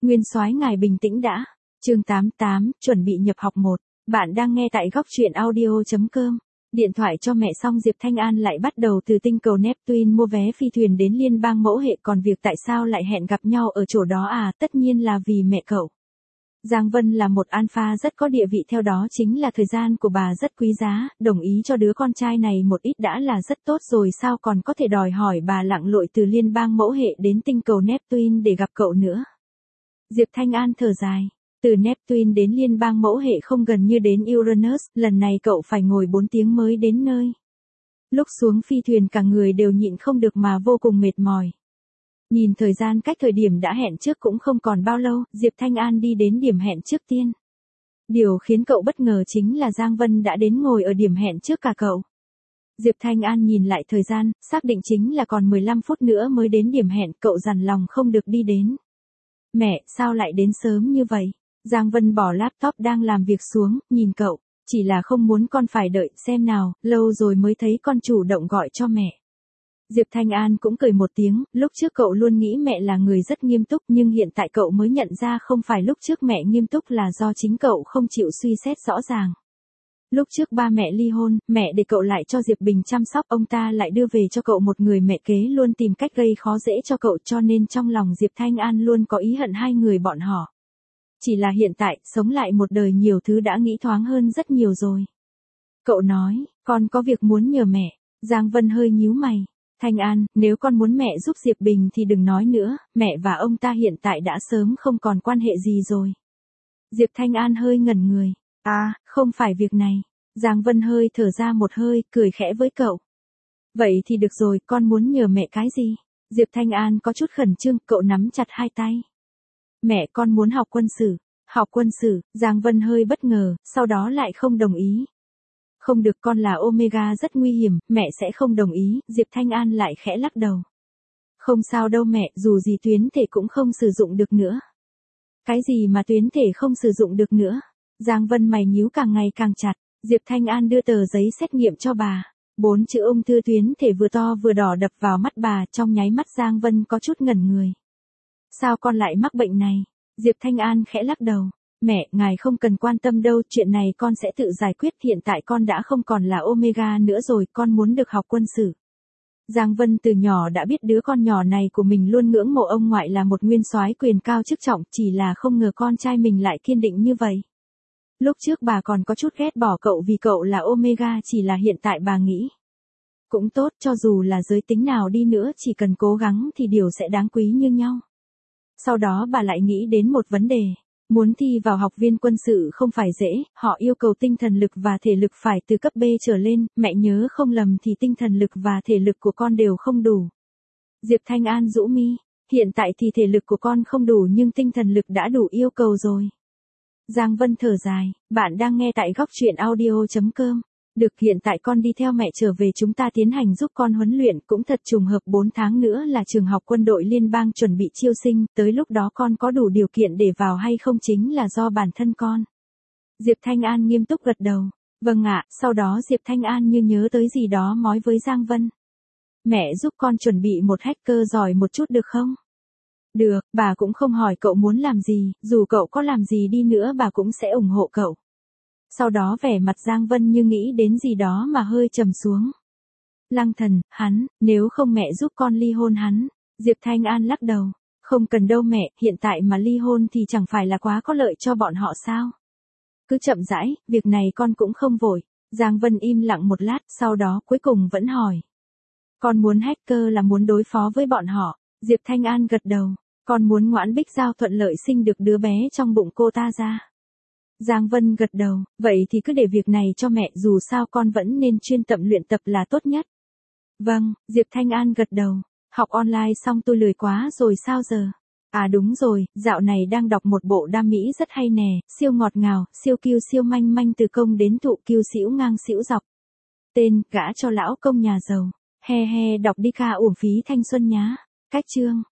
Nguyên soái ngài bình tĩnh đã. Chương 88, chuẩn bị nhập học 1. Bạn đang nghe tại góc truyện audio.com. Điện thoại cho mẹ xong Diệp Thanh An lại bắt đầu từ tinh cầu Neptune mua vé phi thuyền đến liên bang mẫu hệ, còn việc tại sao lại hẹn gặp nhau ở chỗ đó à, tất nhiên là vì mẹ cậu. Giang Vân là một alpha rất có địa vị, theo đó chính là thời gian của bà rất quý giá, đồng ý cho đứa con trai này một ít đã là rất tốt rồi, sao còn có thể đòi hỏi bà lặn lội từ liên bang mẫu hệ đến tinh cầu Neptune để gặp cậu nữa. Diệp Thanh An thở dài. Từ Neptune đến liên bang mẫu hệ không gần như đến Uranus, lần này cậu phải ngồi 4 tiếng mới đến nơi. Lúc xuống phi thuyền cả người đều nhịn không được mà vô cùng mệt mỏi. Nhìn thời gian cách thời điểm đã hẹn trước cũng không còn bao lâu, Diệp Thanh An đi đến điểm hẹn trước tiên. Điều khiến cậu bất ngờ chính là Giang Vân đã đến ngồi ở điểm hẹn trước cả cậu. Diệp Thanh An nhìn lại thời gian, xác định chính là còn 15 phút nữa mới đến điểm hẹn, cậu dằn lòng không được đi đến. Mẹ, sao lại đến sớm như vậy? Giang Vân bỏ laptop đang làm việc xuống, nhìn cậu, chỉ là không muốn con phải đợi, xem nào, lâu rồi mới thấy con chủ động gọi cho mẹ. Diệp Thanh An cũng cười một tiếng, lúc trước cậu luôn nghĩ mẹ là người rất nghiêm túc, nhưng hiện tại cậu mới nhận ra không phải lúc trước mẹ nghiêm túc là do chính cậu không chịu suy xét rõ ràng. Lúc trước ba mẹ ly hôn, mẹ để cậu lại cho Diệp Bình chăm sóc, ông ta lại đưa về cho cậu một người mẹ kế luôn tìm cách gây khó dễ cho cậu, cho nên trong lòng Diệp Thanh An luôn có ý hận hai người bọn họ. Chỉ là hiện tại, sống lại một đời nhiều thứ đã nghĩ thoáng hơn rất nhiều rồi. Cậu nói, con có việc muốn nhờ mẹ. Giang Vân hơi nhíu mày. Thanh An, nếu con muốn mẹ giúp Diệp Bình thì đừng nói nữa, mẹ và ông ta hiện tại đã sớm không còn quan hệ gì rồi. Diệp Thanh An hơi ngẩn người. À, không phải việc này. Giang Vân hơi thở ra một hơi, cười khẽ với cậu. Vậy thì được rồi, con muốn nhờ mẹ cái gì? Diệp Thanh An có chút khẩn trương, cậu nắm chặt hai tay. Mẹ, con muốn học quân sự. Học quân sự, Giang Vân hơi bất ngờ, sau đó lại không đồng ý. Không được, con là Omega rất nguy hiểm, mẹ sẽ không đồng ý, Diệp Thanh An lại khẽ lắc đầu. Không sao đâu mẹ, dù gì tuyến thể cũng không sử dụng được nữa. Cái gì mà tuyến thể không sử dụng được nữa? Giang Vân mày nhíu càng ngày càng chặt, Diệp Thanh An đưa tờ giấy xét nghiệm cho bà. 4 chữ ung thư tuyến thể vừa to vừa đỏ đập vào mắt bà, trong nháy mắt Giang Vân có chút ngẩn người. Sao con lại mắc bệnh này? Diệp Thanh An khẽ lắc đầu. Mẹ, ngài không cần quan tâm đâu, chuyện này con sẽ tự giải quyết, hiện tại con đã không còn là Omega nữa rồi, con muốn được học quân sự. Giang Vân từ nhỏ đã biết đứa con nhỏ này của mình luôn ngưỡng mộ ông ngoại là một nguyên soái quyền cao chức trọng, chỉ là không ngờ con trai mình lại kiên định như vậy. Lúc trước bà còn có chút ghét bỏ cậu vì cậu là Omega, chỉ là hiện tại bà nghĩ. Cũng tốt, cho dù là giới tính nào đi nữa, chỉ cần cố gắng thì điều sẽ đáng quý như nhau. Sau đó bà lại nghĩ đến một vấn đề. Muốn thi vào học viên quân sự không phải dễ, họ yêu cầu tinh thần lực và thể lực phải từ cấp B trở lên, mẹ nhớ không lầm thì tinh thần lực và thể lực của con đều không đủ. Diệp Thanh An rũ mi, hiện tại thì thể lực của con không đủ nhưng tinh thần lực đã đủ yêu cầu rồi. Giang Vân thở dài, bạn đang nghe tại góc truyện audio.com. Được, hiện tại con đi theo mẹ trở về, chúng ta tiến hành giúp con huấn luyện, cũng thật trùng hợp 4 tháng nữa là trường học quân đội liên bang chuẩn bị chiêu sinh, tới lúc đó con có đủ điều kiện để vào hay không chính là do bản thân con. Diệp Thanh An nghiêm túc gật đầu. Vâng ạ, sau đó Diệp Thanh An như nhớ tới gì đó nói với Giang Vân. Mẹ giúp con chuẩn bị một hacker giỏi một chút được không? Được, bà cũng không hỏi cậu muốn làm gì, dù cậu có làm gì đi nữa bà cũng sẽ ủng hộ cậu. Sau đó vẻ mặt Giang Vân như nghĩ đến gì đó mà hơi trầm xuống. Lăng Thần, hắn, nếu không mẹ giúp con ly hôn hắn. Diệp Thanh An lắc đầu. Không cần đâu mẹ, hiện tại mà ly hôn thì chẳng phải là quá có lợi cho bọn họ sao? Cứ chậm rãi, việc này con cũng không vội. Giang Vân im lặng một lát, sau đó cuối cùng vẫn hỏi. Con muốn hacker là muốn đối phó với bọn họ. Diệp Thanh An gật đầu. Con muốn Ngoãn Bích Giao thuận lợi sinh được đứa bé trong bụng cô ta ra. Giang Vân gật đầu, vậy thì cứ để việc này cho mẹ, dù sao con vẫn nên chuyên tâm luyện tập là tốt nhất. Vâng, Diệp Thanh An gật đầu, học online xong tôi lười quá rồi sao giờ? À đúng rồi, dạo này đang đọc một bộ đam mỹ rất hay nè, siêu ngọt ngào, siêu kiêu siêu manh manh, từ công đến thụ, kiêu xỉu ngang xỉu dọc. Tên, gả cho lão công nhà giàu. He he, đọc đi ca uổng phí thanh xuân nhá. Cách chương.